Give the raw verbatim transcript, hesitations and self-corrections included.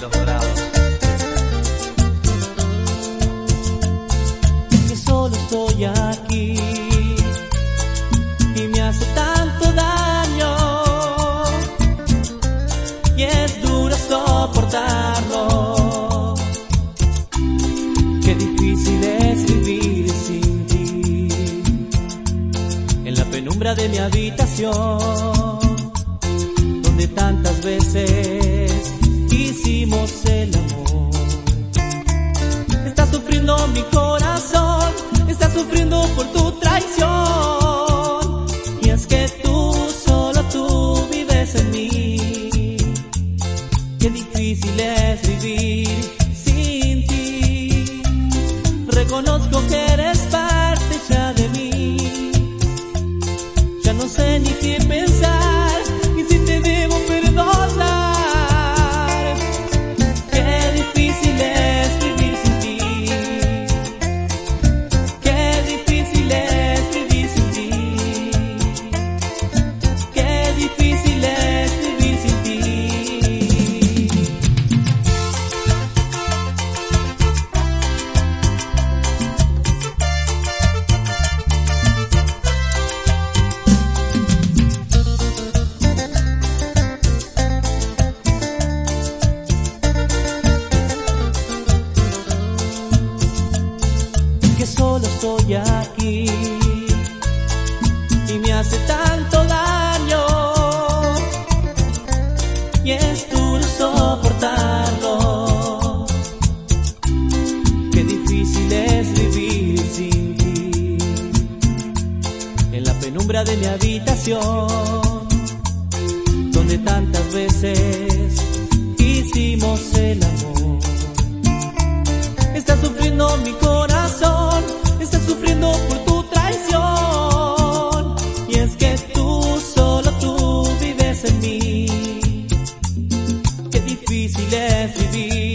los dorados. Que solo estoy aquí y me hace tanto daño, y es duro soportarlo. Qué difícil es vivir sin ti en la penumbra de mi habitación, donde tantas veces hicimos el amor. Está sufriendo mi corazón, está sufriendo por tu traición, y es que tú, solo tú vives en mí. Qué difícil es vivir sin ti. Reconozco que eres parte ya de mí. Ya no sé ni qué pensar, ni si te debo perdonar. Qué difícil es vivir sin ti. Qué difícil es vivir sin ti. Qué difícil es vivir sin ti. Que solo estoy aquí y me hace tanto daño, y es duro soportarlo. Qué difícil es vivir sin ti en la penumbra de mi habitación, donde tantas veces hicimos el amor. Está sufriendo mi corazón, está sufriendo por tu traición, y es que tú, solo tú vives en mí. Qué difícil es vivir